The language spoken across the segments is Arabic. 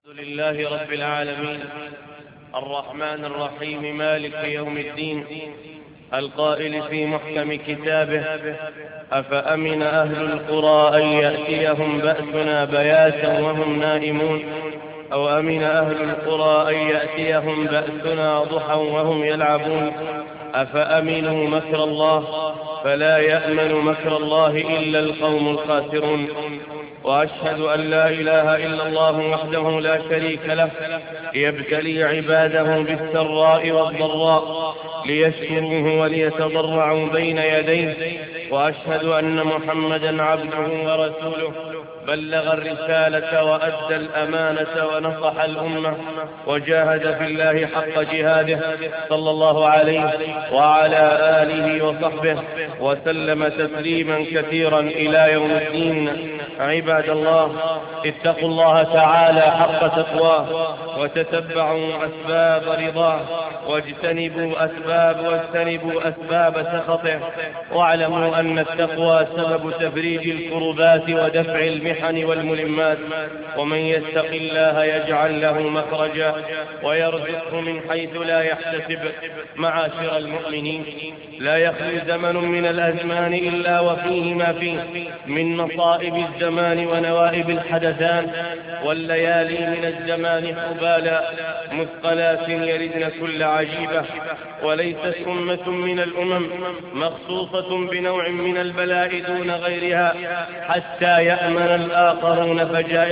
الحمد لله رب العالمين الرحمن الرحيم مالك يوم الدين القائل في محكم كتابه: أفأمن أهل القرى أن يأتيهم بأسنا بياتا وهم نائمون أو أمن أهل القرى أن يأتيهم بأسنا ضحى وهم يلعبون أفأمنوا مكر الله فلا يأمن مكر الله إلا القوم الخاسرون. وأشهد أن لا إله إلا الله وحده لا شريك له يبتلي عباده بالسراء والضراء ليشكروه وليتضرعوا بين يديه. وأشهد أن محمدا عبده ورسوله بلغ الرسالة وأدى الأمانة ونصح الأمة وجاهد في الله حق جهاده صلى الله عليه وعلى آله وصحبه وسلم تسليما كثيرا إلى يوم الدين. عباد الله، اتقوا الله تعالى حق تقواه وتتبعوا أسباب رضاه واجتنبوا أسباب سخطه، واعلموا أن التقوى سبب تفريج الكربات ودفع المحن والملمات. ومن يتق الله يجعل له مخرجا ويرزقه من حيث لا يحتسب. معاشر المؤمنين، لا يخلو زمن من الأزمان إلا وفيه ما فيه من مصائب الزمان ونوائب الحدثان، والليالي من الزمان حبالا مثقلات يردن كل عجيبة. وليست أمة من الأمم مخصوصة بنوع من البلاء دون غيرها حتى يأمن الآخرون.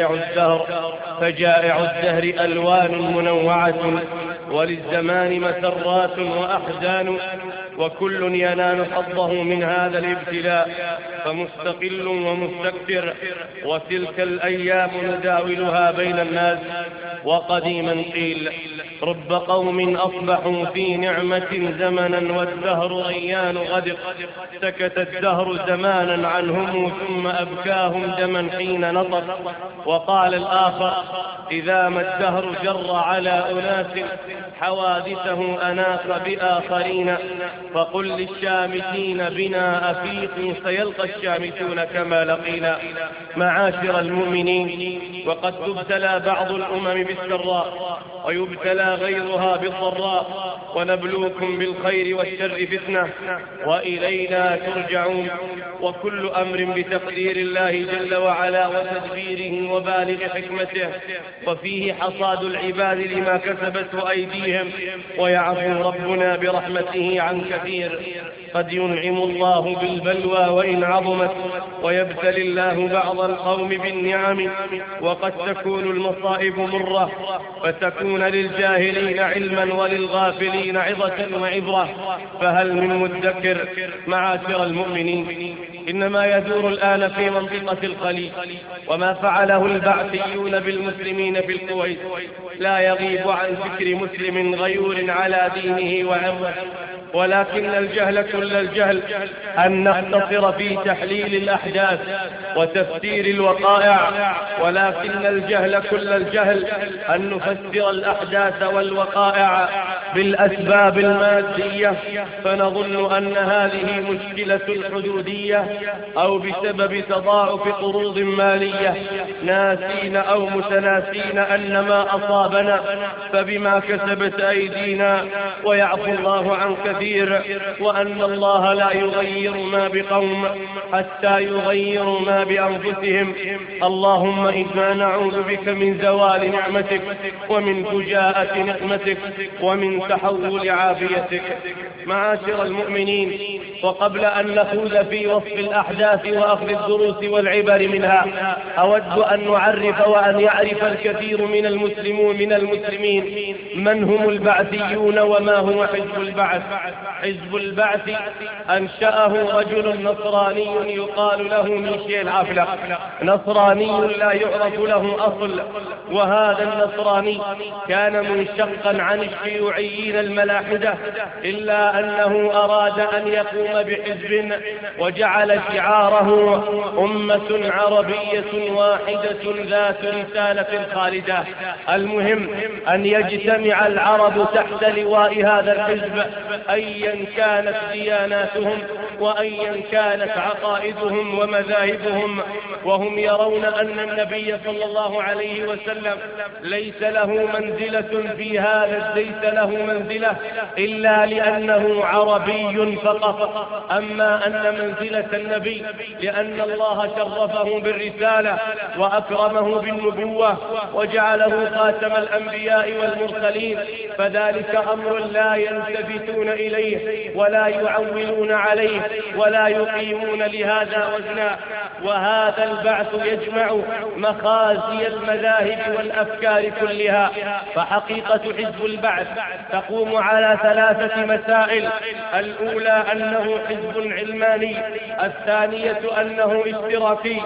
فجائع الدهر ألوان منوعة، وللزمان مسرات وأحزان، وكل ينال حظه من هذا الابتلاء، فمستقل ومستكثر، وتلك الأيام نداولها بين الناس. وقديما قيل: رب قوم أصبحوا في نعمة زمنا والدهر ريان غدق. سكت الدهر زمانا عنهم ثم أبكاهم دما حين نطق. وقال الآخر: إذا ما الدهر جر على أناس حوادثه أناق بآخرين، فقل للشامتين بنا أفيقوا سيلقى الشامتون كما لقينا. معاشر المؤمنين، وقد تبتلى بعض الأمم بالسراء ويبتلى غيرها بالضراء، ونبلوكم بالخير والشر فتنة وإلينا ترجعون. وكل أمر بتقدير الله جل وعلا وتدبيره وبالغ حكمته، وفيه حصاد العباد لما كسبت أيديهم، ويعفو ربنا برحمته عن كثير. قد ينعم الله بالبلوى وإن عظمت، ويبتلي الله بعض القوم بالنعم، وقد تكون المصائب مرة فتكون للجاهلين علما وللغافلين عظة وعبرة. فهل من مدكر؟ معاشر المؤمنين، إنما يدور الآن في منطقة الخليج وما فعله البعثيون بالمسلمين في الكويت لا يغيب عن فكر مسلم غيور على دينه وعرضه، ولكن الجهل كل الجهل أن نختصر في تحليل الأحداث وتفسير الوقائع، ولكن الجهل كل الجهل أن نفسر الأحداث والوقائع بالأسباب المادية، فنظن أن هذه مشكلة الحدودية أو بسبب تضاعف قروض مالية، ناسين أو متناسين أن ما أصابنا فبما كسبت أيدينا ويعفو الله عن كثير، وأن الله لا يغير ما بقوم حتى يغيروا ما بأنفسهم. اللهم إنا نعوذ بك من زوال نعمتك ومن فجاءة نقمتك ومن تحول عافيتك. معاشر المؤمنين، وقبل أن نخوض في وصف الأحداث وأخذ الدروس والعبر منها، أود أن نعرف وأن يعرف الكثير من المسلمين من هم البعثيون وما هو حزب البعث. حزب البعث أنشأه رجل نصراني يقال له ميشيل العفلة، نصراني لا يعرف له أصل، وهذا النصراني كان منشقا عن الشيوعيين الملاحدة، إلا أنه أراد أن يقوم بحزب وجعل شعاره أمة عربية واحدة ذات رسالة خالدة. المهم أن يجتمع العرب تحت لواء هذا الحزب أيا كانت دياناتهم وأيا كانت عقائدهم ومذاهبهم، وهم يرون أن النبي صلى الله عليه وسلم ليس له منزلة في هذا، ليس له منزلة إلا لأنه عربي فقط. أما أن منزلة النبي لأن الله شرفه بالرسالة وأكرمه بالنبوة وجعله خاتم الأنبياء والمرسلين، فذلك أمر لا يلتفتون إليه ولا يعولون عليه ولا يقيمون لهذا وزنا. وهذا البعث يجمع مخازي المذاهب والأفكار كلها. فحقيقة حزب البعث تقوم على 3 مسائل: الأولى أنه حزب علماني، الثانية أنه اشتراكي،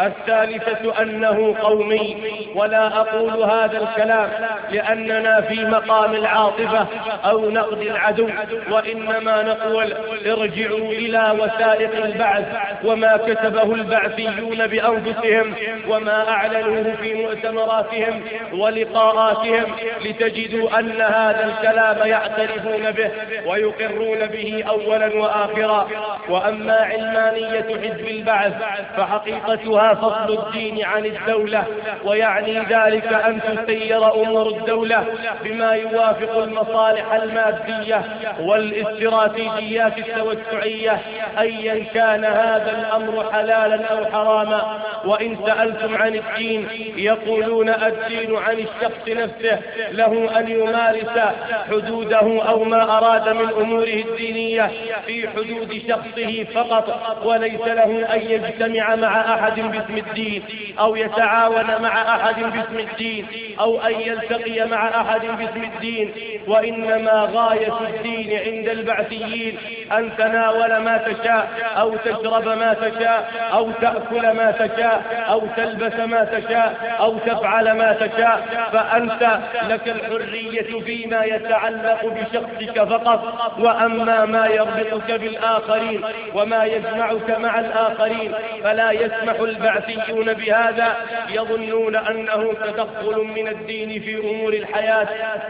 الثالثة أنه قومي. ولا أقول هذا الكلام لأننا في مقام العاطفة أو نقد العدو، وإنما نقول ارجعوا إلى وثائق البعث وما كتبه البعثيون بأنفسهم وما أعلنوه في مؤتمراتهم ولقاءاتهم، لتجدوا أن هذا الكلام يعترفون به ويقرون به أولا وآخرا. وأما علمانية حزب البعث فحقيقتها فصل الدين عن الدولة، ويعني ذلك أن تسير أمور الدولة بما يوافق المصالح المادية والاستراتيجيات التوسعية، أيا كان هذا الأمر حلالا أو حراما. وإن سألتم عن الدين يقولون الدين عن الشخص نفسه، له أن يمارس حدوده أو ما أراد من أموره الدينية في حدود شخصه فقط، وليس له أن يجتمع مع أحد باسم الدين أو يتعاون مع أحد باسم الدين أو أن يلتقي مع أحد باسم الدين. وإنما غاية الدين عند البعثيين أن تناول ما تشاء أو تشرب ما تشاء أو تأكل ما تشاء أو تلبس ما تشاء أو تفعل ما تشاء، فأنت لك الحرية فيما يتعلق بشخصك فقط. وأما ما يربطك بالآخرين وما يجمعك مع الآخرين فلا يسمح البعثيون بهذا، يظنون أنه تدخل من الدين في أمور الحياة.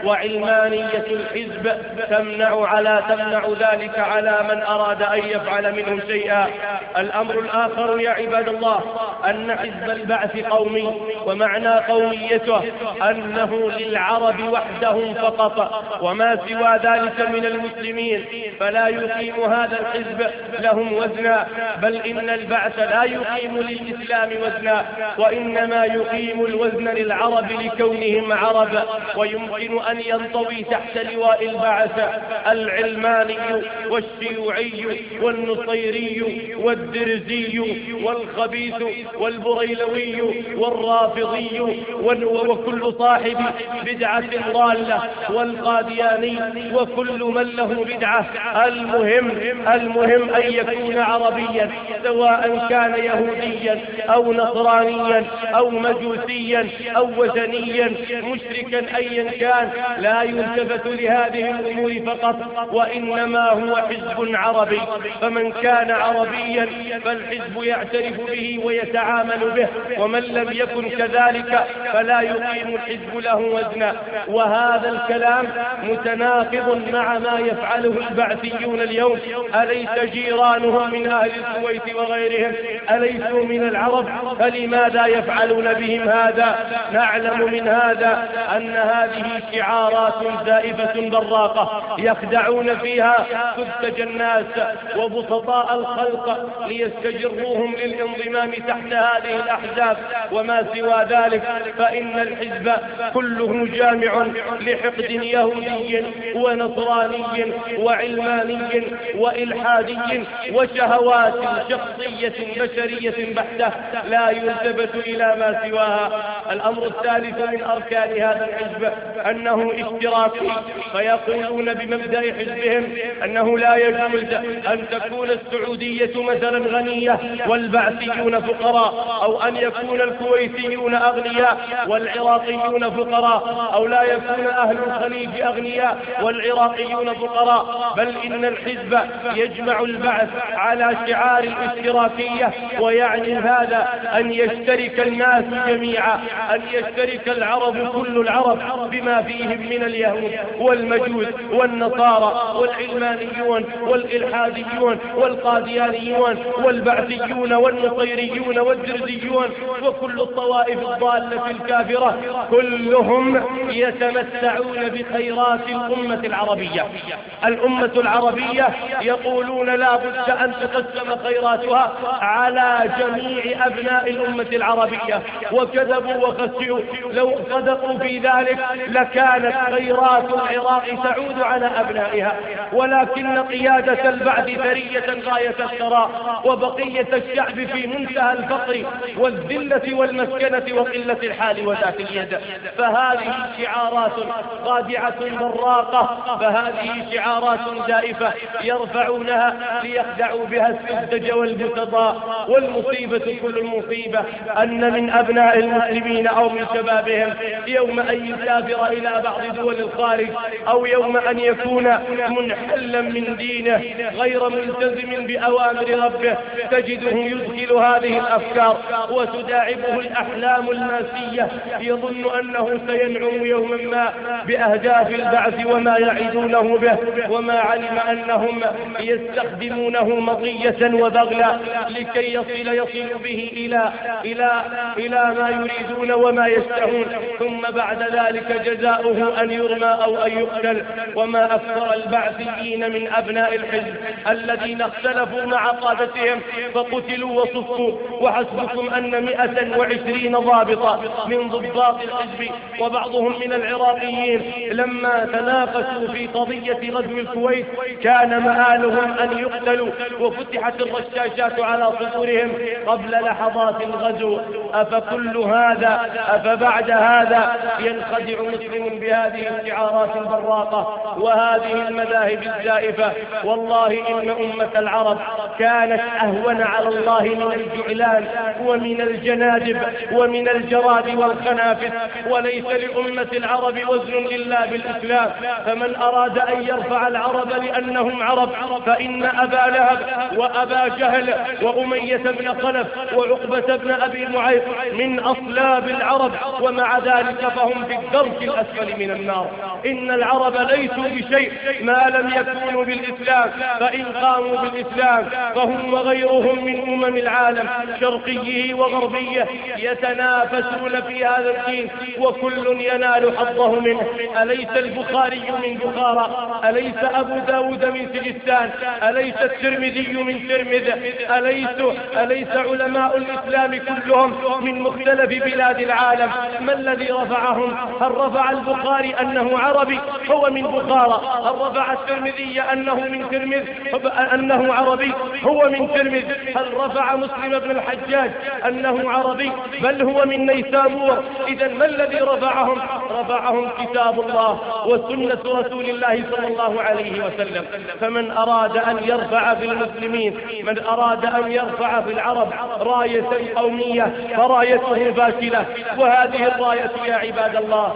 وعلمانية الحزب تمنع ذلك على من أراد أن يفعل منهم شيئا. الأمر الآخر يا عباد الله أن حزب البعث قومي، ومعنى قوميته أنه للعرب وحدهم فقط، وما سوى ذلك من المسلمين فلا يقيم هذا الحزب لهم وزنا، بل إن البعث لا يقيم للإسلام وزنا، وإنما يقيم الوزن للعرب لكونهم عرب. ويمكن أن ينطوي تحت لواء البعث العلماني والشيوعي والنصيري والدرزي والخبيث والبريلوي والرافضي وكل صاحب بدعة ضالة والقادياني وكل من له بدعة. المهم أن يكون عربيا، سواء كان يهوديا أو نصرانيا أو مجوسيا أو وثنيا مشركا أيا كان، لا يلتفت لهذه الأمور فقط، وإنما هو حزب عربي. فمن كان عربيا فالحزب يعترف به ويتعامل به، ومن لم يكن كذلك فلا يقيم الحزب له وزنا. وهذا الكلام متناقض مع ما يفعله البعثيون اليوم. أليس جيرانهم من أهل الكويت وغيرهم أليسوا من العرب؟ فلماذا يفعلون بهم هذا؟ نعلم من هذا أن هذه شعارات زائفة براقة يخدعون فيها سذج الناس وبسطاء الخلق ليستجروهم للانضمام تحت هذه الأحزاب. وما سوى ذلك فإن الحزب كله جامع لحقد يهودي ونصراني وعلماني وإلحادي وشهوات شخصية بشرية بحتة لا يلتفت إلى ما سواها. الأمر الثالث من أركان هذا الحزب أنه اشتراكي، فيقولون بمبدأ حزبهم أنه لا يجوز أن تكون السعودية مثلا غنية والبعثيون فقراء، فقراء، أو أن يكون الكويتيون أغنياء والعراقيون فقراء، أو لا يكون أهل الخليج أغنياء والعراقيون فقراء، بل إن الحزب يجمع البعث على شعار الاشتراكية، ويعني هذا أن يشترك الناس جميعا، أن يشترك العرب كل العرب بما فيهم من اليهود والمجوس والنصارى والعلمانيون والإلحاديون والقاديانيون والبعثيون والنصيريون والدرزيون وكل الطوائف الضالة الكافرة، كلهم يتمتعون بخيرات الأمة العربية. الأمة العربية يقولون لا بد أن تقسم خيراتها على جميع أبناء الأمة العربية، وكذبوا وخسئوا. لو صدقوا في ذلك لكانت خيرات العراق تعود على أبنائها، ولكن قيادة البعث ثرية غاية الثراء، وبقية الشعب في منتهى الفقر والذلة والمسكنة وقلة الحال وذات اليد. فهذه شعارات خادعة براقة، فهذه شعارات زائفة يرفعونها ليخدعوا بها السذج والبسطاء. والمصيبة كل المصيبة أن من أبناء المسلمين أو من شبابهم يوم أن يسافر إلى بعض دول الخارج، أو يوم أن يكون منحلا من دينه غير ملتزم بأوامر ربه، تجده يدخل هذه الأفكار وتداعبه الأحلام الماسية، يظن أنه سينعم يوما ما بأهداف البعث وما يعدونه به، وما علم أنهم يستخدمونه مطية وبغلا لكي يصل به إلى ما يريدون وما يشتهون، ثم بعد ذلك جزاؤه أن يرمى أو أن يقتل. وما أكثر البعثيين من أبناء الحزب الذين اختلفوا مع قادتهم فقتلوا وصفوا. وحسبكم أن 120 ضابطا من ضباط الحزب وبعضهم من العراقيين لما تناقشوا في قضية غزو الكويت كان مآلهم أن يقتلوا، وفتحت الرشاشات على صدورهم قبل لحظات الغزو. أفبعد هذا ينخدع مسلم بهذه الشعارات البراقة وهذه المذاهب الزائفة؟ والله إن أمة العرب كانت أهون على الله من الجعلان ومن الجنادب ومن الجراد والخنافس، وليس لأمة العرب وزن إلا بالإسلام. فمن أراد أن يرفع العرب لأنهم عرب فإن أبا لهب وأبا جهل وأمية بن خلف وعقبة بن أبي معيط من أصلاب العرب، ومع ذلك فهم في الدرك الأسفل من النار. إن العرب ليسوا بشيء ما لم يكونوا بالإسلام، فإن قاموا بالإسلام فهم وغيرهم من أمم العالم شرقيه وغربيه يتنافسون في هذا الدين، وكل ينال حظه منه. أليس البخاري من بخارى؟ أليس أبو داود من سجستان؟ أليس الترمذي من ترمذ؟ أليس علماء الإسلام كلهم من مختلف بلاد العالم؟ ما الذي رفعهم؟ هل رفع البخاري أنه عربي هو من بخارى؟ هل رفع الترمذي أنه من ترمذ أنه عربي هو من ترمذ؟ هل رفع مسلم بن الحجاج أنه عربي بل هو من نيسابور؟ إذا ما الذي رفعهم؟ رفعهم كتاب الله وسنة رسول الله صلى الله عليه وسلم. فمن أراد أن يرفع في المسلمين، من أراد أن يرفع في العرب راية قومية فرايته فاشلة. وهذه الراية يا عباد الله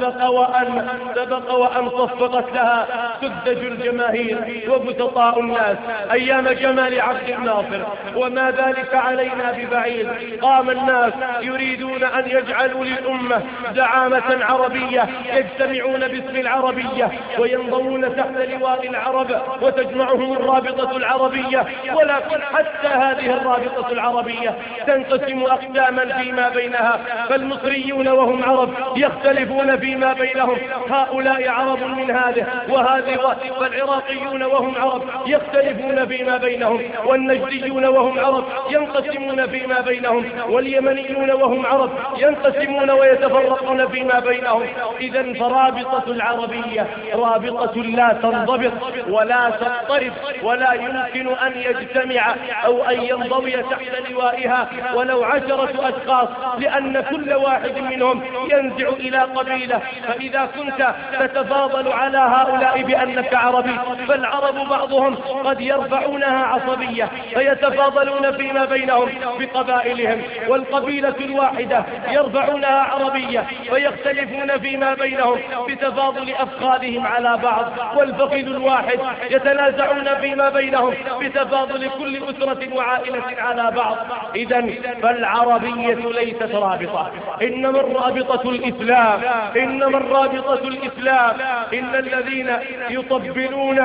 سبق وأن صفقت لها سذج الجماهير وبسطاء الناس أيام جمال عبد الناصر، وما ذلك علينا ببعيد. قام الناس يريدون أن يجعلوا للأمة زعامة عربية، يجتمعون باسم العربية وينضمون تحت لواء العرب وتجمعهم الرابطة العربية، ولكن حتى هذه الرابطة العربية تنقسم أقساما فيما بينها، فالمصريون وهم عرب يختلفون فيما بينهم، هؤلاء عرب من هذه وهذه، والعراقيون وهم عرب يختلفون فيما بينهم، والنجديون وهم عرب ينقسمون فيما بينهم، واليمنيون وهم عرب ينقسمون ويتفرقون فيما بينهم. إذن فرابطة العربية رابطة لا تنضبط ولا تضطرب، ولا يمكن أن يجتمع أو أن ينضوي تحت لوائها ولو 10 أشخاص، لأن كل واحد منهم ينزع إلى قبيلة. فإذا كنت تتفاضل على هؤلاء بأنك عربي، فالعرب بعضهم قد يرفعونها عصبية فيتفاضلون فيما بينهم، بقبائلهم، والقبيلة الواحدة يرفعونها عربية ويختلفون فيما بينهم بتفاضل أفخاذهم على بعض، والفخذ الواحد يتنازعون فيما بينهم بتفاضل كل أسرة وعائلة على بعض. إذن فالعربية ليست رابطة، إنما الرابطة الإسلام، إنما الرابطة الإسلام. إن الذين يطبلون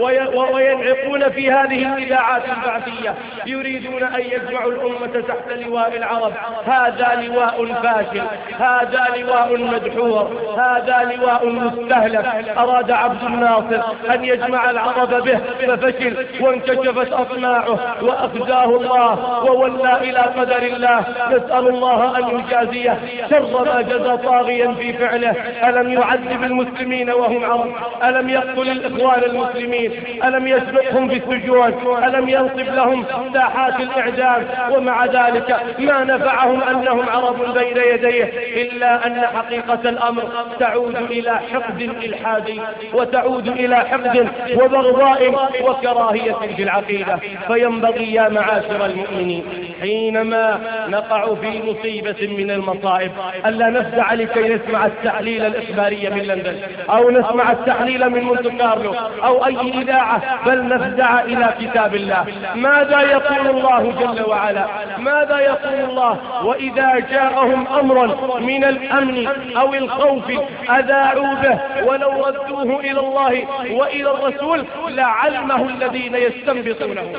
وينعقون في هذه الإذاعات البعثية يريدون أن يجمعوا الأمة تحت لواء العرب. هذا لواء فاشل، هذا لواء مدحور، هذا لواء مستهلك. أراد عبد الناصر أن يجمع العرب به ففشل، وانكشفت أطماعه وأخزاه الله وولى إلى قدر الله. نسأل الله أن يجازيه شر ما جزى طاغيا في فعله. ألم يعذب المسلمين وهم عرب؟ ألم يقتل الإخوان المسلمين؟ ألم يسبقهم في السجون؟ ألم ينصب لهم ساحات الإعدام؟ ومع ذلك ما نفعهم أنهم عرب بين يديه، إلا أن حقيقة الأمر تعود إلى حقد إلحادي، وتعود إلى حقد وبغضاء وكراهية في العقيدة. فينبغي يا معاشر المؤمنين حينما نقع في مصيبة من المصائب ألا نفزع لكي نسمع التحليل الإخباري من لندن، أو نسمع التحليل من مونت كارلو أو أي إذاعة، بل نفزع إلى كتاب الله. ماذا يقول الله جل وعلا؟ ماذا يقول الله؟ وإذا جاءهم أمر من الأمن أو الخوف أذاعوا به ولو ردوه إلى الله وإلى الرسول لعلمه الذين يستنبطونه.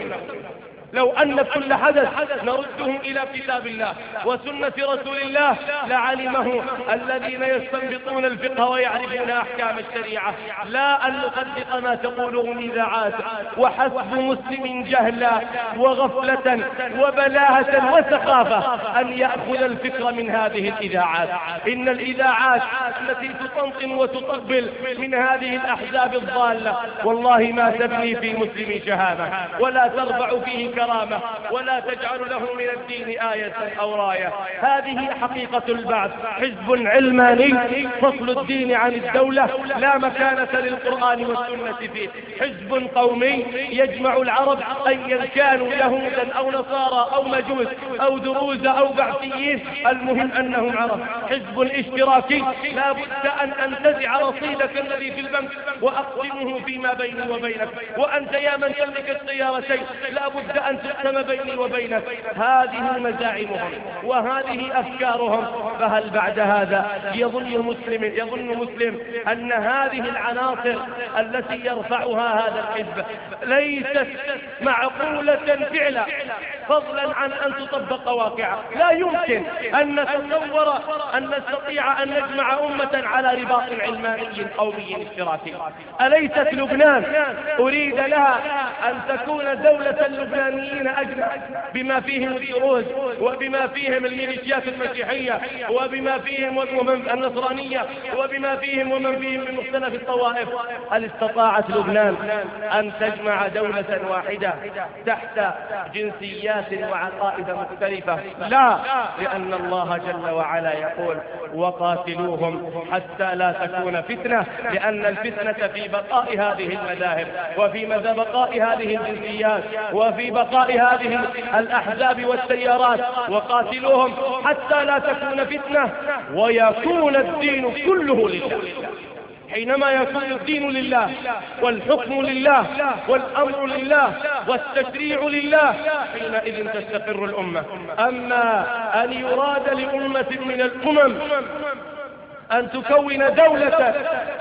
لو أن كل حدث نردهم إلى كتاب الله وسنة رسول الله لعلمه الذين يستنبطون الفقه ويعرفون أحكام الشريعة. لا أن نصدق ما تقوله الإذاعات. وحسب مسلم جهلا وغفلة وبلاهة وسخافة أن يأخذ الفكر من هذه الإذاعات. إن الإذاعات التي تطنطن وتطبل من هذه الأحزاب الضالة والله ما تبني في مسلم شهامة، ولا ترفع فيه كرامة، ولا تجعل له من الدين آية أو راية. هذه حقيقة البعث. حزب علماني فصل الدين عن الدولة، لا مكانة للقرآن والسنة فيه. حزب قومي يجمع العرب أيا كانوا يهودا أو نصارى أو مجوس أو دروز أو بعثيين، المهم أنهم عرب. حزب اشتراكي لا بد أن أنتزع رصيدك الذي في البنك وأقسمه فيما بيني وبينك، وأنت يا من تملك السيارتين لا بد أن تقسم بيني وبينك. هذه مزاعمهم وهذه أفكارهم. فهل بعد هذا يظن مسلم أن هذه العناصر التي يرفعها هذا الحزب ليست معقولة فعلا، فضلا عن أن تطبق واقعا؟ لا يمكن أن نتصور أن نستطيع أن نجمع أمة على رباط علماني قومي اشتراكي. أليست لبنان أريد لها أن تكون دولة اللبنانيين أجمع، بما فيهم الدروز وبما فيهم الميليشيات المسيحية وبما فيهم النصرانية وبما فيهم ومن فيهم من مختلف الطوائف؟ هل استطاعت لبنان أن تجمع دولة واحدة تحت جنسيات وعقائد مختلفة؟ لا، لأن الله جل وعلا يقول وقاتلوهم حتى لا تكون فتنة، لأن الفتنة في بقاء هذه المذاهب وفي بقاء هذه الجنسيات وفي بقاء هذه الأحزاب والتيارات. وقاتلوهم حتى لا تكون فتنة ويكون الدين كله لله. حينما يكون الدين لله والحكم لله والأمر لله والتشريع لله حينئذ تستقر الأمة. أما أن يراد لأمة من الأمم أن تكون دولة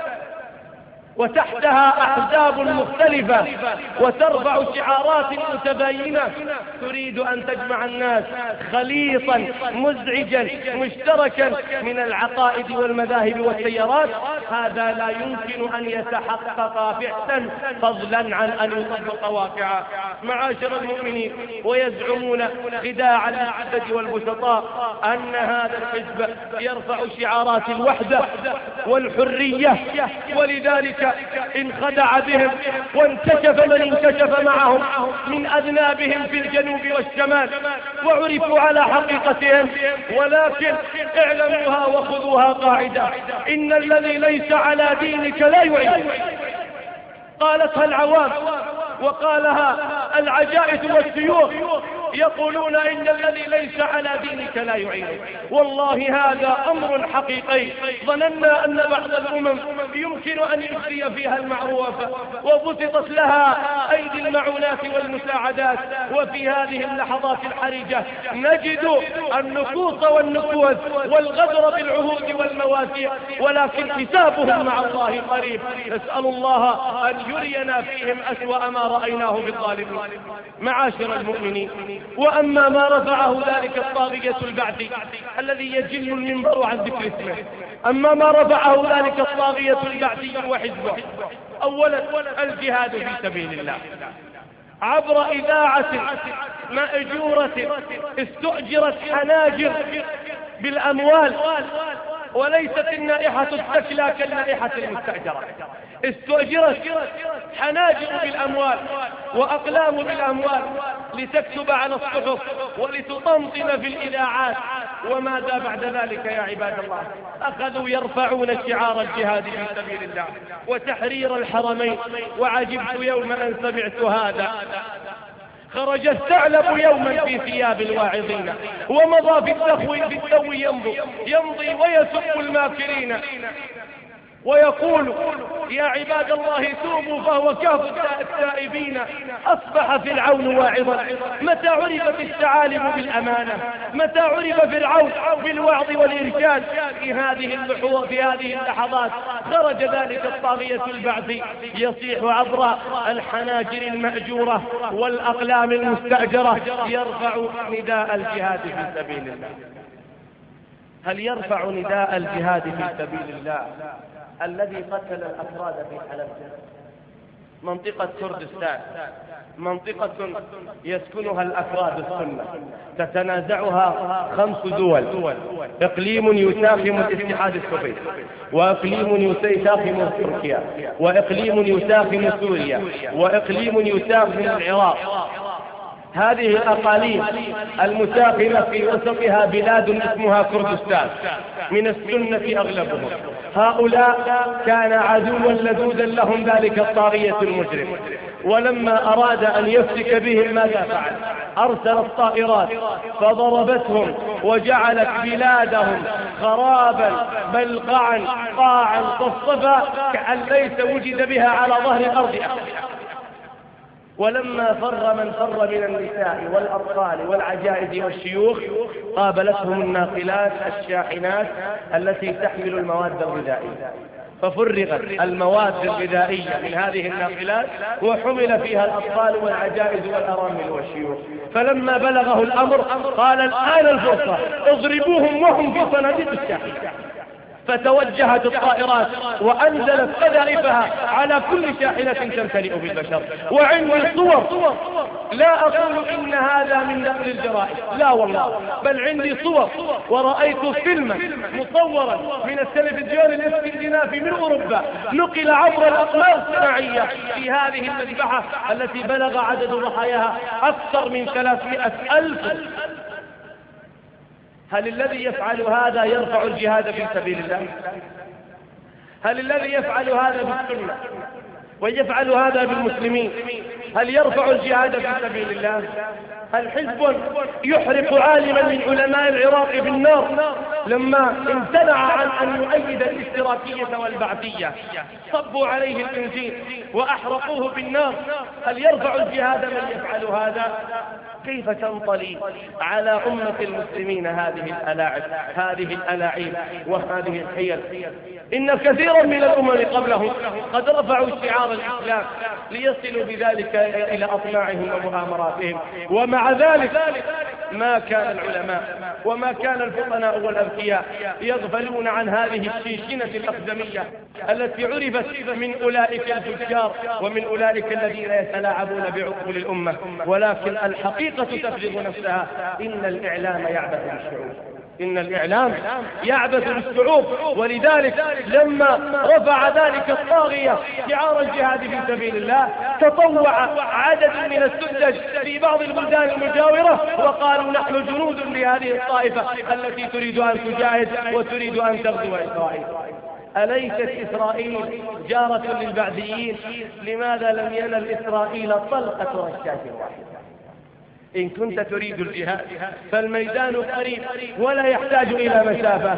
وتحتها أحزاب مختلفة وترفع شعارات متباينة تريد أن تجمع الناس خليطا مزعجا مشتركا من العقائد والمذاهب والتيارات، هذا لا يمكن أن يتحقق فعلا فضلا عن أن يطبق واقعا. معاشر المؤمنين، ويزعمون خداعا للعبد والبسطاء أن هذا الحزب يرفع شعارات الوحدة والحرية، ولذلك انخدع بهم وانكشف من انكشف معهم من أذنابهم في الجنوب والشمال وعرفوا على حقيقتهم. ولكن اعلموها وخذوها قاعدة: إن الذي ليس على دينك لا يعين. قالتها العوام وقالها العجائز والسيوف يقولون إن الذي ليس على دينك لا يعينك. والله هذا أمر حقيقي. ظننا أن بعض الأمم يمكن أن يجري فيها المعروف وبسطت لها أيدي المعونات والمساعدات، وفي هذه اللحظات الحرجة نجد النكوص والنكوذ والغدر بالعهود والمواثيق، ولكن حسابهم مع الله قريب. نسأل الله أن يرينا فيهم أسوأ ما رأيناه بالظالمين. معاشر المؤمنين، وأما ما رفعه ذلك الطاغية البعثي الذي يجل المنبر عن ذكر اسمه، أما ما رفعه ذلك الطاغية البعثي وحزبه، أولا الجهاد في سبيل الله عبر إذاعة مأجورة استؤجرت حناجر بالأموال، وليست النائحة التكلى كالنائحة المستأجرة. استؤجرت حناجر بالأموال وأقلام بالأموال لتكتب على الصحف ولتطمطم في الإذاعات. وماذا بعد ذلك يا عباد الله؟ أخذوا يرفعون شعار الجهاد في سبيل الله وتحرير الحرمين. وعجبت يوم أن سمعت هذا: خرج الثعلب يوما في ثياب الواعظين، ومضى في التو يمضي ويسب الماكرين، ويقول: يا عباد الله توبوا فهو كاف التائبين. أصبح فرعون واعظا. متى عرفت الثعالب بالأمانة؟ متى عرف فرعون بالوعظ والإرشاد؟ في هذه اللحظات خرج ذلك الطاغية البعثي يصيح عبر الحناجر المأجورة والأقلام المستأجرة، يرفع نداء الجهاد في سبيل الله. هل يرفع نداء الجهاد في سبيل الله الذي قتل الأفراد في حلب؟ منطقة كردستان منطقة يسكنها الأفراد السنة، تتنازعها 5 دول: إقليم يساهم الاتحاد السوفيتي، وإقليم يساهم تركيا، وإقليم يساهم سوريا، وإقليم يساهم العراق. هذه الأقاليم المساهمة في وسطها بلاد اسمها كردستان من السنة أغلبهم. هؤلاء كان عدوا لدودا لهم ذلك الطاغية المجرم، ولما أراد أن يفتك بهم ماذا فعل؟ أرسل الطائرات فضربتهم وجعلت بلادهم خرابا بلقعا قاعا صفصفا كأن ليس وجد بها على ظهر الأرض أحد. ولما فر من فر من النساء والأطفال والعجائز والشيوخ قابلتهم الناقلات الشاحنات التي تحمل المواد الغذائية، ففرغت المواد الغذائية من هذه الناقلات وحمل فيها الأطفال والعجائز والأرامل والشيوخ. فلما بلغه الأمر قال: الآن الفرصة، اضربوهم وهم في صناديق الشاحنة. فتوجهت الطائرات وأنزلت قذائفها على كل شاحنة تمتلئ بالبشر. وعندي صور، لا أقول إن هذا من نقل الجرائد، لا والله، بل عندي صور، ورأيت فيلما مصورا من التلفزيون الاسكندنافي من أوروبا نقل عبر الأقمار الصناعية في هذه المذبحة التي بلغ عدد ضحاياها أكثر من 300,000. هل الذي يفعل هذا يرفع الجهاد في سبيل الله؟ هل الذي يفعل هذا بالسنة ويفعل هذا بالمسلمين هل يرفع الجهاد في سبيل الله؟ هل حزب يحرق عالما من علماء العراق بالنار لما امتنع عن أن يؤيد الاشتراكية والبعثية؟ صبوا عليه البنزين وأحرقوه بالنار. هل يرفع الجهاد من يفعل هذا؟ كيف تنطلي على أمة المسلمين هذه الألاعيب وهذه الحيل؟ إن كثيرا من الأمم قبلهم قد رفعوا شعار الإسلام ليصلوا بذلك إلى أطماعهم ومؤامراتهم، ومع ذلك ما كان العلماء وما كان الفطناء والأذكياء يغفلون عن هذه الشيشنة الأقدمية التي عرفت من أولئك الفجار ومن أولئك الذين يتلاعبون بعقول الأمة. ولكن الحقيقة تفرض نفسها: إن الإعلام يعبث بالشعوب، إن الإعلام يعبث بالشعوب. ولذلك لما رفع ذلك الطاغية شعار الجهاد في سبيل الله تطوع عدد من السذج في بعض البلدان المجاورة وقالوا: نحن جنود لهذه الطائفة التي تريد أن تجاهد وتريد أن تغزو إسرائيل. أليست إسرائيل جارة للبعثيين؟ لماذا لم ينل إسرائيل طلقة رشاش واحدة؟ إن كنت تريد الجهاد فالميدان قريب ولا يحتاج إلى مسافة.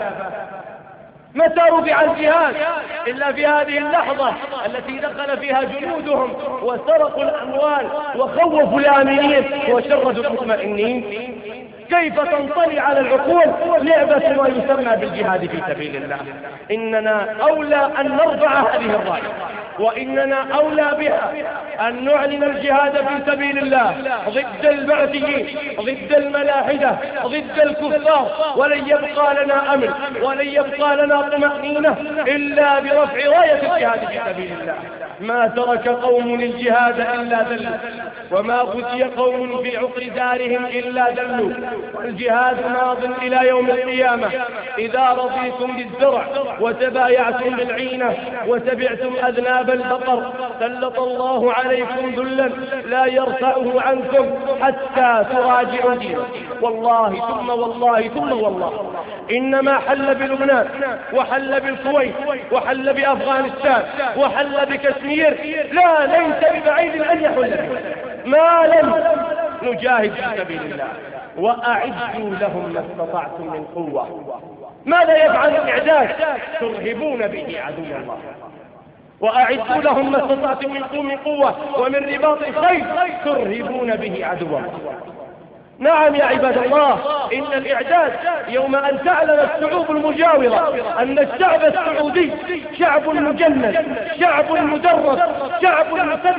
متى رفع الجهاد إلا في هذه اللحظة التي دخل فيها جنودهم وسرقوا الأموال وخوفوا الآمنين وشردوا المطمئنين؟ كيف تنطلي على العقول لعبة ما يسمى بالجهاد في سبيل الله؟ إننا أولى أن نرفع هذه الراية، وإننا أولى بها أن نعلن الجهاد في سبيل الله ضد البعثيين، ضد الملاحدة، ضد الكفار. ولن يبقى لنا أمن ولن يبقى لنا طمأنينة إلا برفع راية الجهاد في سبيل الله. ما ترك قوم الجهاد إلا دلوا، وما غزي قوم في عقر دارهم إلا دلوا. الجهاد ماض إلى يوم القيامة. إذا رضيتم بالزرع وتبايعتم بالعينة وتبعتم أذناب البقر سلط الله عليكم ذلا لا يرفعه عنكم حتى تراجعوا دينكم. والله ثم والله ثم والله إنما حل بلبنان وحل بالكويت وحل بأفغانستان وحل بكشمير لا ليس ببعيد أن يحل به ما لم نجاهد في سبيل الله. وأعدوا لهم ما استطعتم من قوة. ماذا يفعل الإعداد؟ ترهبون به عدو الله. وأعدوا لهم ما استطعتم من قوة ومن رباط الخيل ترهبون به عدو الله. نعم يا عباد الله، إن الإعداد يوم أن تعلم الشعوب المجاورة أن الشعب السعودي شعب مجند، شعب مدرب، شعب مسلح،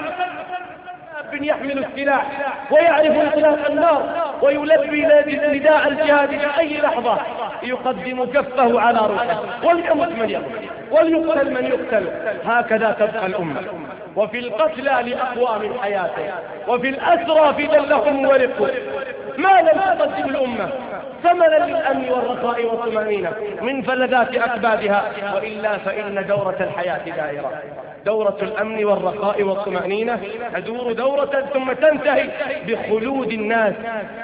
يحمل السلاح ويعرف اطلاق النار ويلبي نداء الجهاد في أي لحظة، يقدم كفه على روحه وليمت من يموت وليقتل من يقتل. هكذا تبقى الأمة. وفي القتلى لأقوام حياته وفي الأسرى فدلهم ورقوا. ما لم تقدم الأمة ثمنا للأمن والرخاء والطمأنينة من فلذات أكبادها، وإلا فإن دورة الحياة دائرة. دورة الأمن والرخاء والطمأنينة تدور دورة ثم تنتهي بخلود الناس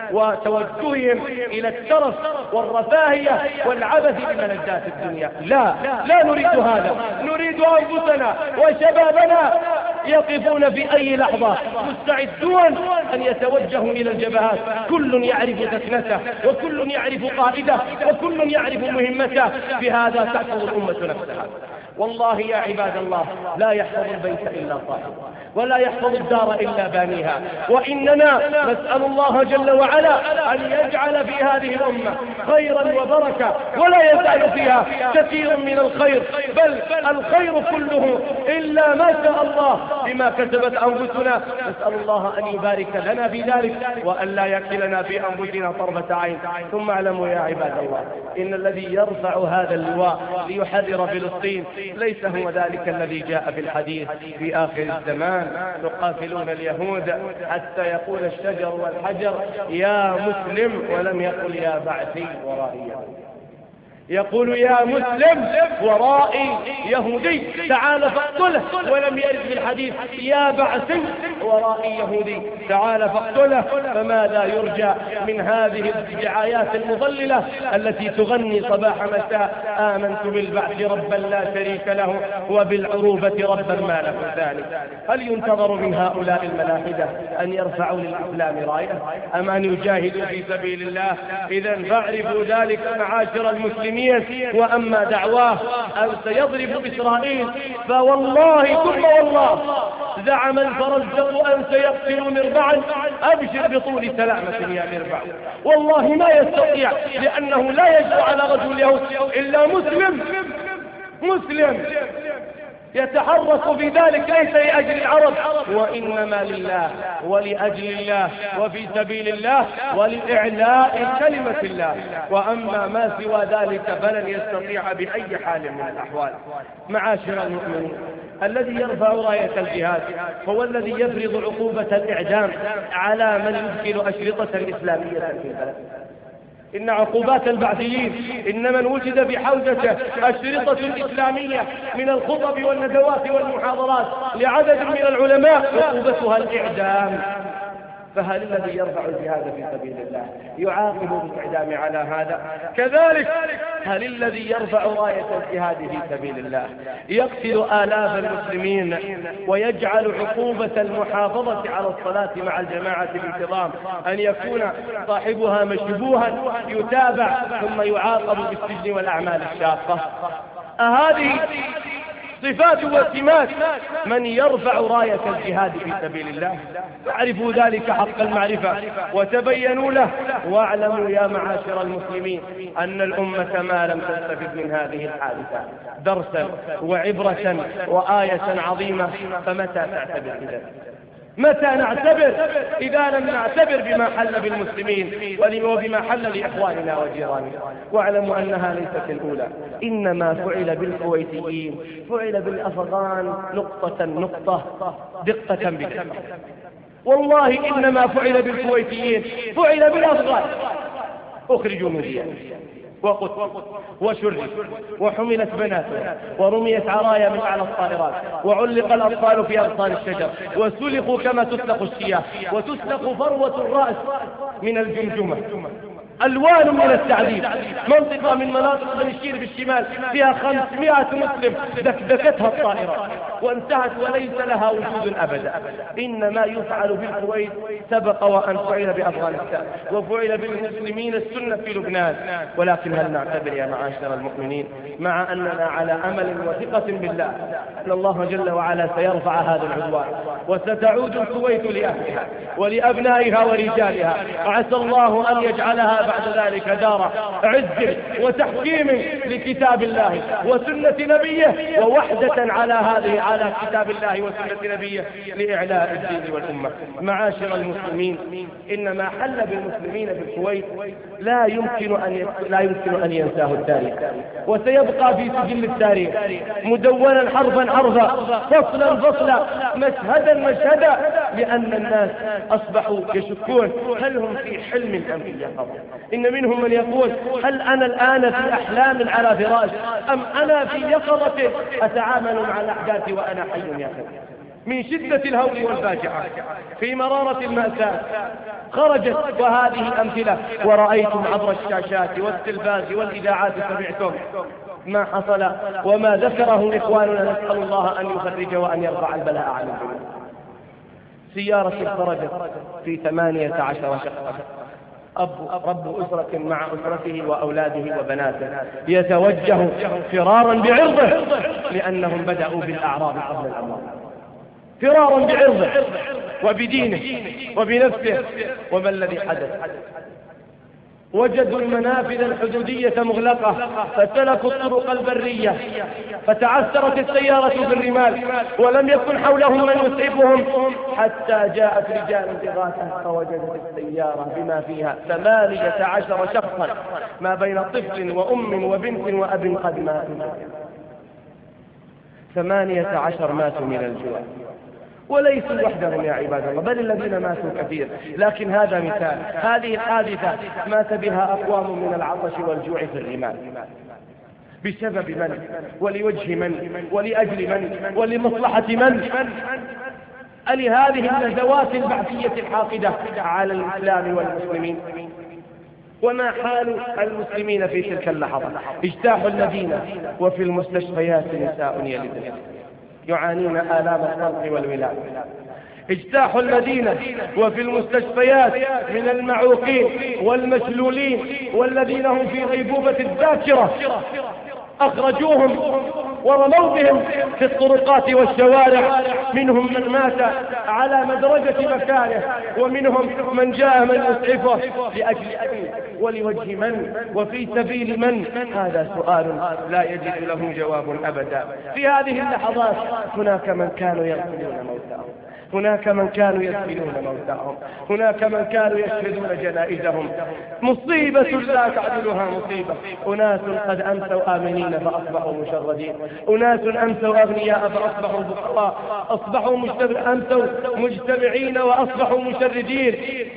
وتوجههم إلى الترف والرفاهية والعبث بملذات الدنيا. لا نريد هذا. نريد أنفسنا وشبابنا يقفون في أي لحظة مستعدون أن يتوجهوا إلى الجبهات. كل يعرف سكنته وكل يعرف قائده وكل يعرف مهمته. بهذا تحفظ الأمة نفسها. والله يا عباد الله لا يحفظ البيت إلا صاحبه ولا يحفظ الدار إلا بانيها. وإننا نسأل الله جل وعلا أن يجعل في هذه الأمة خيرا وبركة ولا يزال فيها كثير من الخير، بل الخير كله إلا ما شاء الله بما كتبت أنفسنا. نسأل الله أن يبارك لنا في ذلك وأن لا يكلنا في أنفسنا طرفة عين. ثم اعلموا يا عباد الله إن الذي يرفع هذا اللواء ليحرر فلسطين ليس هو ذلك الذي جاء في الحديث في آخر الزمان تقاتلون اليهود حتى يقول الشجر والحجر يا مسلم ولم يقل يا بعثي ورائي. يقول يا مسلم ورائي يهودي تعال فاقتله، ولم يرد في الحديث يا بعثي ورائي يهودي تعال فاقتله. فماذا يرجى من هذه الدعايات المضللة التي تغني صباح مساء آمنت بالبعث ربا لا شريك له وبالعروبة ربا ما له ثاني؟ هل ينتظر من هؤلاء الملاحدة أن يرفعوا للإسلام راية أم أن يجاهدوا في سبيل الله؟ إذا فاعرفوا ذلك معاشر المسلمين. وأما دعواه أن سيضرب إسرائيل فوالله ثم والله زعم الفرزدق أن سيقتل مربعا. أبشر بطول سلامة يا مربع، والله ما يستطيع، لأنه لا يجب على رجل اليهود إلا مسلم يتحرك في ذلك ليس لأجل العرب وإنما لله ولأجل الله وفي سبيل الله ولإعلاء كلمة الله. وأما ما سوى ذلك فلن يستطيع بأي حال من الأحوال. معاشر المؤمنين، الذي يرفع راية الجهاد هو الذي يفرض عقوبة الإعدام على من يدخل أشرطة إسلامية في البلد. إن عقوبات البعثيين إن من وجد بحوزته أشرطة إسلامية من الخطب والندوات والمحاضرات لعدد من العلماء عقوبتها الإعدام. فهل الذي يرفع الجهاد في سبيل الله يعاقب بالإعدام على هذا؟ كذلك هل الذي يرفع راية الجهاد في سبيل الله يقتل آلاف المسلمين ويجعل عقوبة المحافظة على الصلاة مع الجماعة بانتظام أن يكون صاحبها مشبوها يتابع ثم يعاقب بالسجن والأعمال الشاقة؟ هذه صفات وسمات من يرفع راية الجهاد في سبيل الله. فاعرفوا ذلك حق المعرفة وتبينوا له، واعلموا يا معاشر المسلمين أن الأمة ما لم تستفد من هذه الحادثة درسا وعبرة وآية عظيمة فمتى تعتبر إذن؟ متى نعتبر إذا لم نعتبر بما حل بالمسلمين وبما حل لإخواننا وجيراننا؟ واعلموا أنها ليست الأولى، إنما فعل بالكويتيين فعل بالأفغان نقطة دقة بدقة. والله إنما فعل بالكويتيين فعل بالأفغان، أخرجوا من ديارهم وقتل وشرد وحملت بناتهم ورميت عرايا من أعلى الطائرات وعلق الأطفال في أغصان الشجر وسلقوا كما تسلق الشياه وتسلق فروة الرأس من الجمجمة. ألوان من التعذيب. منطقة من مناطق بني الشير بالشمال فيها 500 مسلم دكدكتها الطائرة وانتهت وليس لها وجود أبدا. إنما يفعل بالكويت سبق وأن فعل بأفغانستان وفعل بالمسلمين السنة في لبنان. ولكن هل نعتبر يا معاشر المؤمنين مع أننا على أمل وثقة بالله أن الله جل وعلا سيرفع هذا العدوان وستعود الكويت لأهلها ولأبنائها ورجالها، وعسى الله أن يجعلها بعد ذلك دار عز وتحكيم لكتاب الله وسنة نبيه ووحدة على كتاب الله وسنة نبيه لإعلاء الدين والأمة. معاشر المسلمين، إنما حل بالمسلمين بالكويت لا يمكن أن ينساه التاريخ، وسيبقى في سجل التاريخ مدونا حرفا فصلا مشهدا، لأن الناس أصبحوا يشكون هل هم في حلم أم في يقظة. إن منهم من يقول هل أنا الآن في أحلام على فراش أم أنا في يقظة أتعامل مع الأحداث وأنا حي يقظ. من شدة الهول والفاجعة في مرارة المأساة خرجت وهذه أمثلة، ورأيتم عبر الشاشات والتلفاز والإذاعات سمعتم ما حصل وما ذكره إخواننا، نسأل الله أن يخرج وأن يرفع البلاء عن الجميع. سيارة خرجت في 18 شخصا، رب أسرة مع أسرته وأولاده وبناته يتوجه فرارا بعرضه لأنهم بدأوا بالأعراض قبل الأموال، فرارا بعرضه وبدينه وبنفسه. وما الذي حدث؟ وجدوا المنافذ الحدودية مغلقة فسلكوا الطرق البرية فتعثرت السيارة في الرمال ولم يكن حولهم من يسعفهم حتى جاءت رجال إغاثة فوجدت السيارة بما فيها 18 شخصا ما بين طفل وأم وبنت وأب قد ماتوا. 18 ماتوا من الجوع، وليسوا وحدهم يا عباد الله، بل الذين ماتوا كثير. لكن هذا مثال، هذه الحادثة مات بها أقوام من العطش والجوع في الرمال بسبب من؟ ولوجه من؟ ولأجل من؟ ولمصلحة من؟ لهذه النزوات البعثية الحاقدة على الإسلام والمسلمين. وما حال المسلمين في تلك اللحظة؟ اجتاحوا المدينة وفي المستشفيات نساء يلدن يعانون آلام الخلق والولادة. اجتاحوا المدينة وفي المستشفيات من المعوقين والمشلولين والذين هم في غيبوبة الذاكرة أخرجوهم ورموا بهم في الطرقات والشوارع. منهم من مات على مدرجة مكانه ومنهم من جاء من يسعفه لأجل أبيه ولوجه من وفي سبيل من. هذا سؤال لا يجد له جواب أبدا. في هذه اللحظات هناك من كانوا يغسلون موتاهم، هناك من كانوا يدفنون موتاهم، هناك من كانوا يشهدون جنائزهم. مصيبة لا تعدلها مصيبة. أناس قد أمسوا آمنين فأصبحوا مشردين، أناس أمسوا أغنياء فأصبحوا فقراء، أمسوا مجتمعين وأصبحوا مشردين.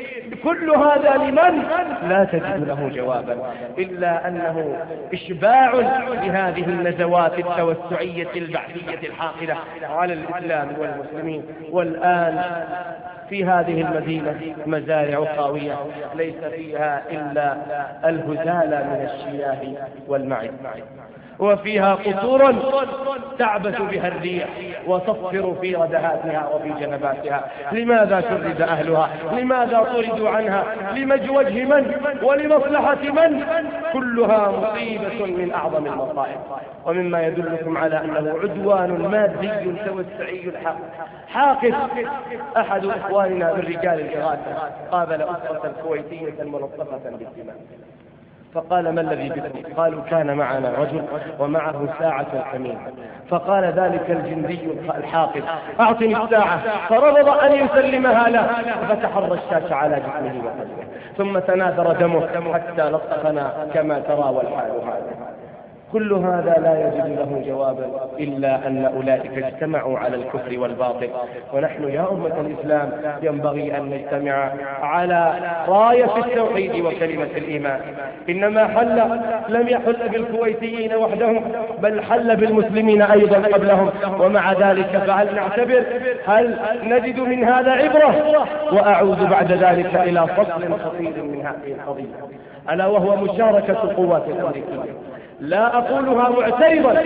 كل هذا لمن؟ لا تجد له جوابا إلا أنه إشباع لهذه النزوات التوسعية البعثية الحاقدة على الإسلام والمسلمين. والآن في هذه المدينة مزارع خاوية ليس فيها إلا الهزال من الشياه والمعز، وفيها قصور تعبث بها الريح وتصفر في ردهاتها وفي جنباتها. لماذا شرد أهلها؟ لماذا طردوا عنها؟ لمجوجه من؟ ولمصلحة من؟ كلها مصيبة من أعظم المصائب. ومما يدلكم على أنه عدوان مادي توسعي حاقد. أحد إخواننا من رجال الإغاثة قابل أسرة كويتية ملطفة بالدماء، فقال: ما الذي بكم؟ قالوا: كان معنا رجل ومعه ساعة ثمينة. فقال ذلك الجندي الحاقد: أعطني الساعة. فرفض أن يسلمها له، فتحرى الشاش على جسمه وقلبه، ثم تناثر دمه حتى لطخنا كما ترى والحال هذا. كل هذا لا يجد له جوابا إلا أن أولئك اجتمعوا على الكفر والباطل. ونحن يا أمة الإسلام ينبغي أن نجتمع على راية التوحيد وكلمة الإيمان. إنما لم يحل بالكويتيين وحدهم، بل حل بالمسلمين أيضا قبلهم. ومع ذلك فهل نعتبر؟ هل نجد من هذا عبرة؟ وأعود بعد ذلك إلى فصل خطير من هذه القضية، ألا وهو مشاركة القوات الأمريكية. لا أقولها معترضا،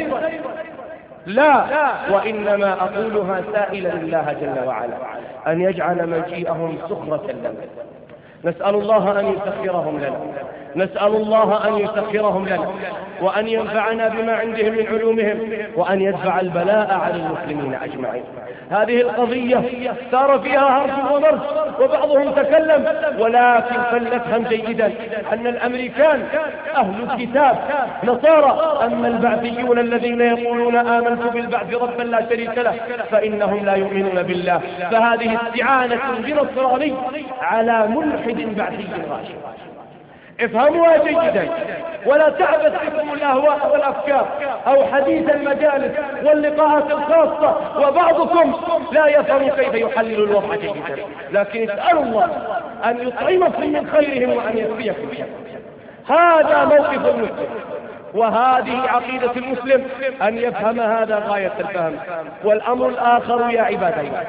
لا، وإنما أقولها سائلا الله جل وعلا أن يجعل مجيئهم سخرة لنا. نسأل الله أن يسخرهم لنا، نسأل الله أن يسخرهم لنا، وأن ينفعنا بما عندهم من علومهم، وأن يدفع البلاء عن المسلمين أجمعين. هذه القضية صار فيها هرج ومرج، وبعضهم تكلم، ولكن فلنفهم جيدا أن الأمريكان أهل الكتاب نصارى، أما البعثيون الذين يقولون آمنت بالبعث ربا لا شريك له فإنهم لا يؤمنون بالله. فهذه استعانة بنصراني على ملحد بعثي راشد. افهموها جيدا، ولا تعبث بكم الأهواء والأفكار أو حديث المجالس واللقاءات الخاصة، وبعضكم لا يفهم كيف يحلل الوضع جيدا. لكن اسألوا الله أن يطعمكم من خيرهم وأن يكفيكم شرهم. هذا موقف المسلم، وهذه عقيدة المسلم، أن يفهم هذا غاية الفهم. والأمر الآخر يا عباد الله،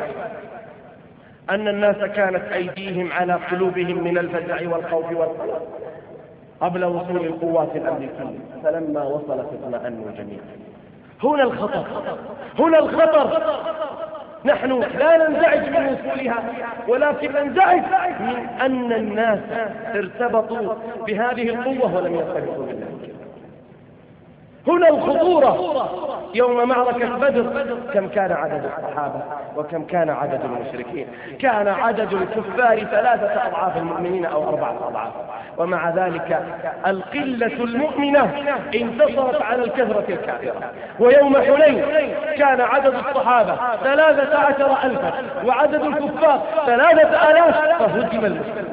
أن الناس كانت أيديهم على قلوبهم من الفزع والخوف والقلق قبل وصول القوات الأمريكية، فلما وصلت اطمأنوا جميعا. هنا الخطر، هنا الخطر. نحن لا ننزعج من وصولها، ولكن ننزعج من أن الناس ارتبطوا بهذه القوة ولم يرتبطوا بالله. هنا الخطورة. يوم معركة بدر كم كان عدد الصحابة وكم كان عدد المشركين؟ كان عدد الكفار 3 أضعاف المؤمنين أو 4 أضعاف، ومع ذلك القلة المؤمنة انتصرت على الكثرة الكافرة. ويوم حنين كان عدد الصحابة 13,000 وعدد الكفار 3,000، فهزم المسلمون.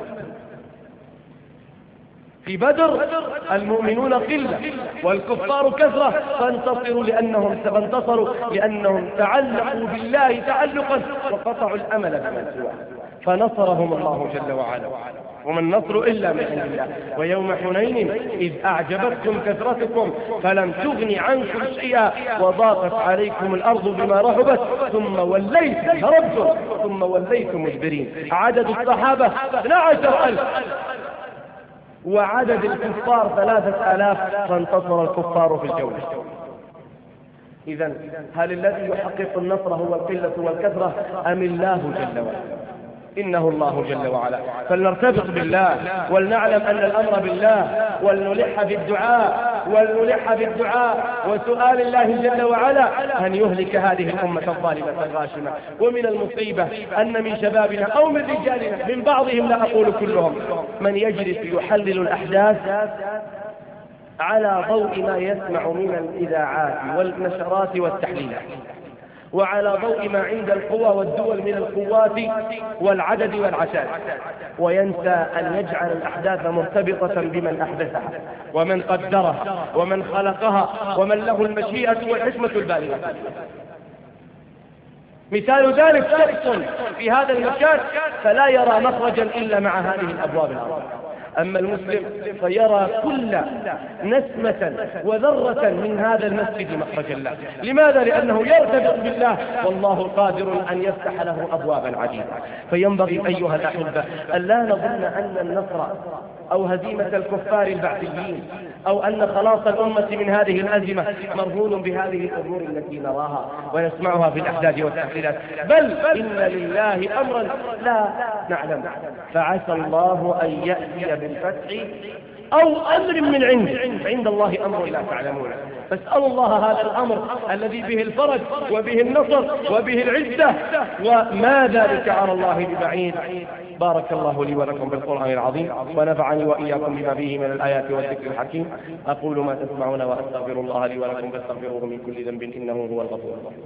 في بدر المؤمنون قلة والكفار كثرة، فانتصروا لأنهم تعلقوا بالله تعلقا وقطعوا الأمل بمن سواه، فنصرهم الله جل وعلا. وما النصر إلا من عند الله. ويوم حنين إذ أعجبتكم كثرتكم فلم تغن عنكم شيئا وضاقت عليكم الأرض بما رحبت ثم وليتم هربتم ثم وليتم مدبرين. عدد الصحابة 12,000 وعدد الكفار 3,000، فانتصر الكفار في الجولة. إذن هل الذي يحقق النصر هو القلة والكثرة أم الله جل وعلا؟ إنه الله جل وعلا. فلنرتبط بالله ولنعلم أن الأمر بالله، ولنلح بالدعاء وسؤال الله جل وعلا أن يهلك هذه الأمة الظالمة الغاشمة. ومن المصيبة أن من شبابنا أو من رجالنا، من بعضهم لا أقول كلهم، من يجلس يحلل الأحداث على ضوء ما يسمع من الإذاعات والنشرات والتحليلات، وعلى ضوء ما عند القوى والدول من القوات والعدد والعشائر، وينسى أن يجعل الأحداث مرتبطة بمن أحدثها ومن قدرها ومن خلقها ومن له المشيئة والحكمة البالغة. مثال ذلك شخص في هذا المكان فلا يرى مخرجا إلا مع هذه الأبواب الأربعة. أما المسلم فيرى كل نسمة وذرة من هذا المسجد مخرجا له. لماذا؟ لأنه يرتبط بالله، والله قادر أن يفتح له أبوابا عديدة. فينبغي أيها الأحبة أن لا نظن أن النصر أو هزيمة الكفار البعثيين أو أن خلاص الأمة من هذه الأزمة مرهون بهذه الأمور التي نراها ونسمعها في الأحداث والتحليلات، بل إن لله أمرا لا نعلم، فعسى الله أن يأتي بالفتح أو أمر من عند الله أمر لا تعلمون. فاسأل الله هذا الأمر الذي به الفرج وبه النصر وبه العزة، وما ذلك على الله ببعيد. بارك الله لي ولكم بالقرآن العظيم، ونفعني وإياكم بما فيه من الآيات والذكر الحكيم. أقول ما تسمعون وأستغفر الله لي ولكم فاستغفروه من كل ذنب إنه هو الغفور الرحيم.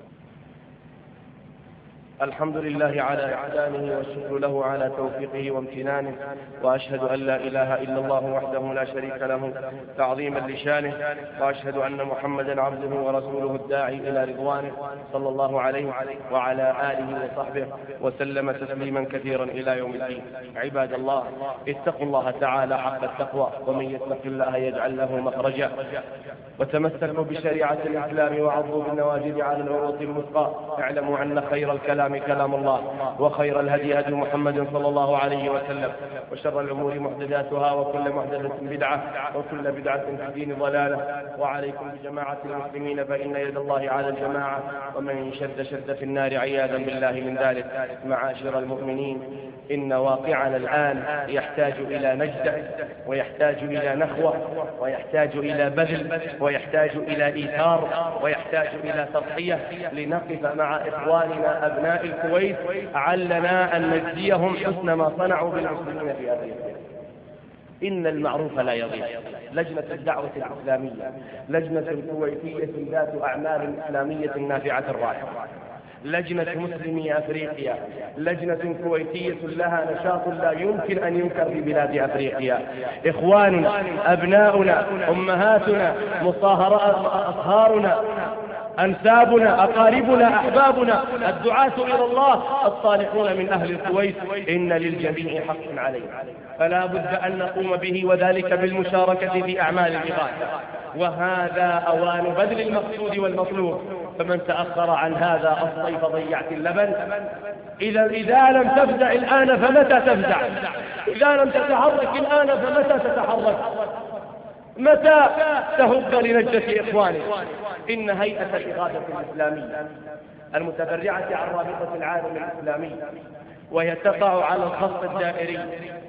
الحمد لله على إحسانه والشكر له على توفيقه وامتنانه، وأشهد أن لا إله إلا الله وحده لا شريك له تعظيما لشانه، وأشهد أن محمدا عبده ورسوله الداعي إلى رضوانه صلى الله عليه وعلى آله وصحبه وسلم تسليما كثيرا إلى يوم الدين. عباد الله، اتقوا الله تعالى حق التقوى، ومن يتق الله يجعل له مخرجا، وتمسكوا بشريعة الإسلام وعضوا بالنواجذ على العروة المثقى. اعلموا أن خير الكلام كلام الله، وخير الهدي هدي محمد صلى الله عليه وسلم، وشر الأمور محدثاتها، وكل محدثة بدعة، وكل بدعة في الدين ضلالة. وعليكم بجماعة المسلمين، فإن يد الله على الجماعة، ومن شد في النار عياذا بالله من ذلك. معاشر المؤمنين، إن واقعنا الآن يحتاج إلى نجدة، ويحتاج إلى نخوة، ويحتاج إلى بذل، ويحتاج إلى إيثار، ويحتاج إلى تضحية لنقف مع إخواننا أبناء الكويت. علنا أن نجزيهم حسن ما صنعوا بالمسلمين في هذه البلاد. إن المعروف لا يضيع. لجنة الدعوة الإسلامية، لجنة كويتية ذات أعمال إسلامية نافعة رائعة، لجنة مسلمي أفريقيا، لجنة كويتية لها نشاط لا يمكن أن ينكر في بلاد أفريقيا. إخواننا، أبناؤنا، أمهاتنا، أصهارنا، أنسابنا، أقاربنا، أحبابنا، الدعاة إلى الله، الصالحون من أهل الكويت، إن للجميع حق علينا، فلا بد أن نقوم به، وذلك بالمشاركة في أعمال الإغاثة. وهذا أوان بذل المقصود والمطلوب. فمن تأخر عن هذا الصيف ضيعت اللبن. إذا لم تفزع الآن فمتى تفزع؟ إذا لم تتحرك الآن فمتى تتحرك؟ متى تهب لنجدة إخوانك؟ إن هيئة الإغاثة الإسلامية المتفرعة عن رابطة العالم الإسلامي، وهي تقع على الخط الدائري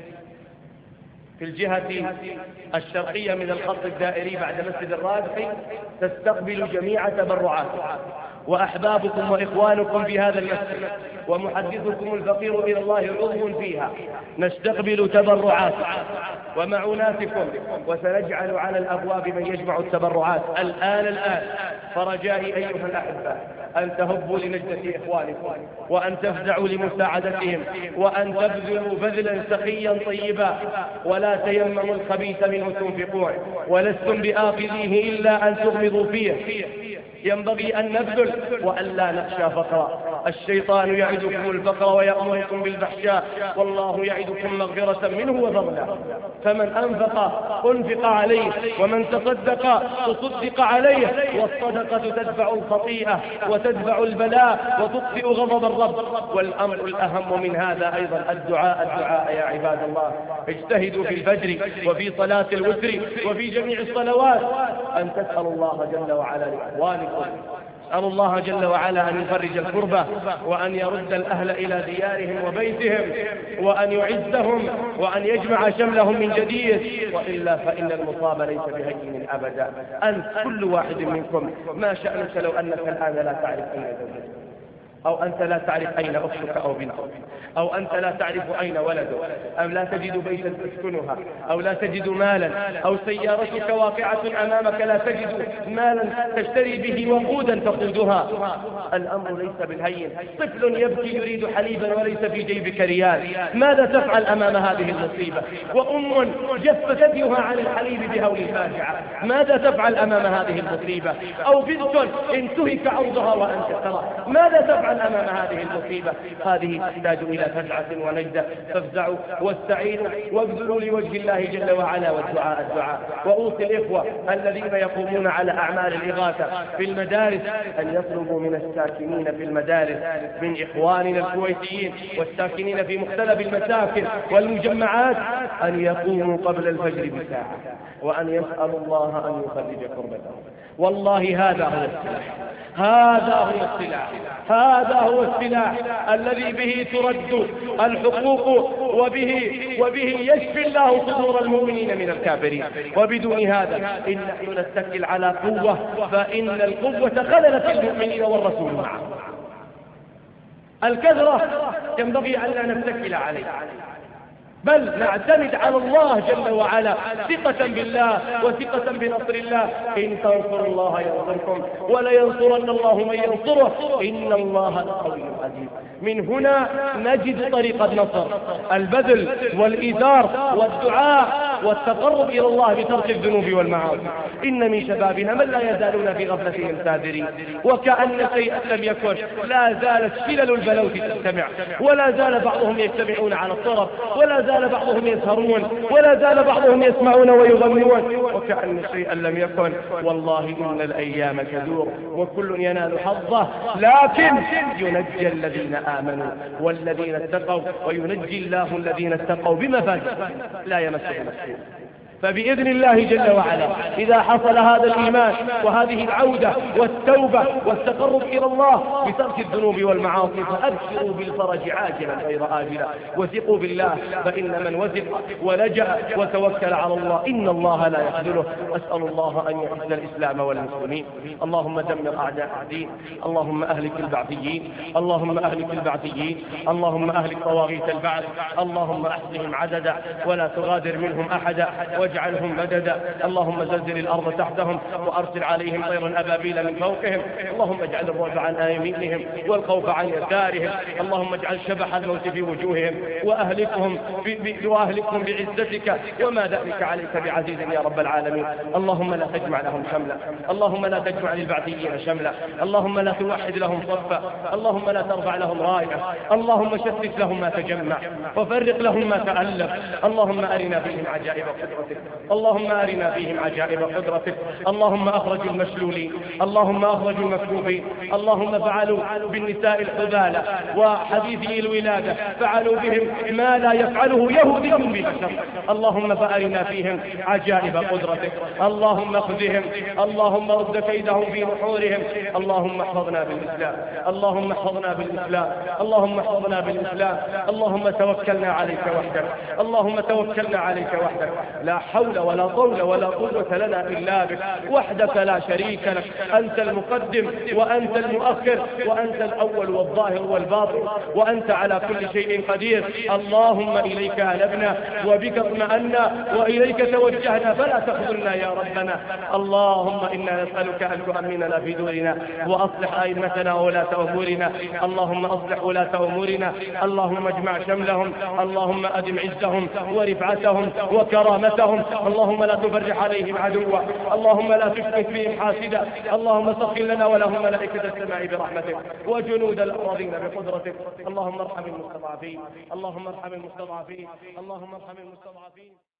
في الجهة الشرقية من الخط الدائري بعد مسجد الرابحي، تستقبل جميع تبرعاتكم، وأحبابكم وإخوانكم في هذا المسجد، ومحدثكم الفقير إلى الله عضو فيها، نستقبل تبرعاتكم ومعوناتكم، وسنجعل على الأبواب من يجمع التبرعات الآن. فرجائي أيها الأحبة أن تهبوا لنجدة إخوانكم، وأن تفزعوا لمساعدتهم، وأن تبذلوا بذلا سخيا طيبا، ولا تيمموا الخبيث منه تنفقون، ولستم بآخذيه إلا أن تغمضوا فيه. ينبغي أن نبذل وأن لا نخشى فقرا. الشيطان يعدكم الفقر ويأمركم بالفحشاء، والله يعدكم مغفرة منه وفضلا. فمن أنفق عليه، ومن تصدق تصدق عليه، والصدقة تدفع الخطيئة وتدفع البلاء وتطفئ غضب الرب. والأمر الأهم من هذا أيضا الدعاء يا عباد الله. اجتهدوا في الفجر وفي صلاة الوتر وفي جميع الصلوات أن تسألوا الله جل وعلا لإخوانكم. أسأل الله جل وعلا أن يفرج الكربة، وأن يرد الأهل إلى ديارهم وبيتهم، وأن يعزهم، وأن يجمع شملهم من جديد، وإلا فإن المصاب ليس بهين أبدا. أنت كل واحد منكم ما شأنك لو أنك الآن لا تعرف أين زوجتك، أو أنت لا تعرف أين أختك أو بنتك، أو أنت لا تعرف أين ولدك، أو لا تجد بيتا تسكنها، أو لا تجد مالا، أو سيارتك واقعة أمامك لا تجد مالا تشتري به وقودا تقودها. الأمر ليس بالهين. طفل يبكي يريد حليبا وليس في جيبك ريال، ماذا تفعل أمام هذه المصيبة؟ وأم جف ثديها عن الحليب بهول الفاجعة، ماذا تفعل أمام هذه المصيبة؟ أو بنت انتهك عرضها وأنت ترى، ماذا تفعل أمام هذه المصيبة. هذه تحتاج إلى فزعة ونجدة، فافزعوا واستعينوا وابذلوا لوجه الله جل وعلا والدعاء. وأوصي الإخوة الذين يقومون على أعمال الإغاثة في المدارس أن يطلبوا من الساكنين في المدارس من إخواننا الكويتيين والساكنين في مختلف المساكن والمجمعات أن يقوموا قبل الفجر بساعة وأن يسألوا الله أن يخرج كربتهم. والله هذا هو السلاح، هذا هو السلاح الذي به ترد الحقوق وبه يشفي الله صدور المؤمنين من الكافرين. وبدون هذا إن نحن نتكل على قوة فإن القوة خذلت المؤمنين والرسول معه. الكثرة ينبغي أن لا نتكل عليه، بل نعتمد على الله جل وعلا ثقة بالله وثقة بنصر الله. إن تنصروا الله ينصركم ولينصرن الله من ينصره إن الله لقوي عزيز. من هنا نجد طريق النصر: البذل والإيثار والدعاء والتقرب إلى الله بترك الذنوب والمعاصي. إن من شبابنا من لا يزالون في غفلتهم سادرين وكأن شيئا لم يكن، لا زالت شلل البلوت تستمع، ولا زال بعضهم يجتمعون على الطرف، ولا زال بعضهم يسهرون، ولا زال بعضهم يسمعون ويغنون وكأن شيئا لم يكن. والله إن الأيام تدور وكل ينال حظه، لكن ينجي الذين آمنوا والذين اتقوا، وينجي الله الذين اتقوا بمفازة لا يمسهم السوء. فبإذن الله جل وعلا إذا حصل هذا الإيمان وهذه العودة والتوبة والتقرب إلى الله بترك الذنوب والمعاصي فأبشروا بالفرج عاجلا غير آجلا. وثقوا بالله فإن من وثق ولجأ وتوكل على الله إن الله لا يخذله. أسأل الله أن يعز الإسلام والمسلمين. اللهم دمر أعداء الدين، اللهم أهلك البعثيين، اللهم أهلك البعثيين، اللهم أهلك طواغيت البعث، اللهم أحصهم عددا ولا تغادر منهم أحدا واجعلهم مددا. اللهم زلزل الأرض تحتهم وأرسل عليهم طيرا أبابيل من فوقهم. اللهم اجعل الرعب عن يمينهم والخوف عن يسارهم. اللهم اجعل شبح الموت في وجوههم وأهلكهم بعزتك وما ذلك عليك بعزيز يا رب العالمين. اللهم لا تجمع لهم شملا، اللهم لا تجمع للبعثيين شملا، اللهم لا توحد لهم صفا، اللهم لا ترفع لهم راية، اللهم شتت لهم ما تجمع وفرق لهم ما تألف. اللهم أرنا فيهم عجائب قدرتك، اللهم أرنا فيهم عجائب قدرتك. اللهم أخرجوا المشلولين، اللهم أخرجوا المكفوفين، اللهم فعلوا بالنساء الحبالة وحديثي الولادة، فعلوا بهم ما لا يفعله يهودي ببشر. اللهم فأرنا فيهم عجائب قدرتك. اللهم اخذهم، اللهم رد كيدهم في نحورهم. اللهم احفظنا بالإسلام، اللهم احفظنا بالإسلام، اللهم احفظنا بالإسلام. اللهم توكلنا عليك وحدك، اللهم توكلنا عليك وحدك. لا حول ولا طول ولا قوة لنا إلا بك وحدك لا شريك لك. أنت المقدم وأنت المؤخر وأنت الأول والظاهر والباطن وأنت على كل شيء قدير. اللهم إليك أنبنا وبك اطمأنا وإليك توجهنا فلا تخذلنا يا ربنا. اللهم إنا نسألك أن تؤمننا في دورنا وأصلح أئمتنا وولاة أمورنا. اللهم أصلح ولاة أمورنا، اللهم اجمع شملهم، اللهم أدم عزهم ورفعتهم وكرامتهم. اللهم لا تفرح عليهم عدوا، اللهم لا تشمت فيهم حاسدا. اللهم سخر لنا ولهم ملائكة السماء برحمتك وجنود الأراضين بقدرتك. اللهم ارحم المستضعفين، اللهم ارحم المستضعفين، اللهم ارحم المستضعفين.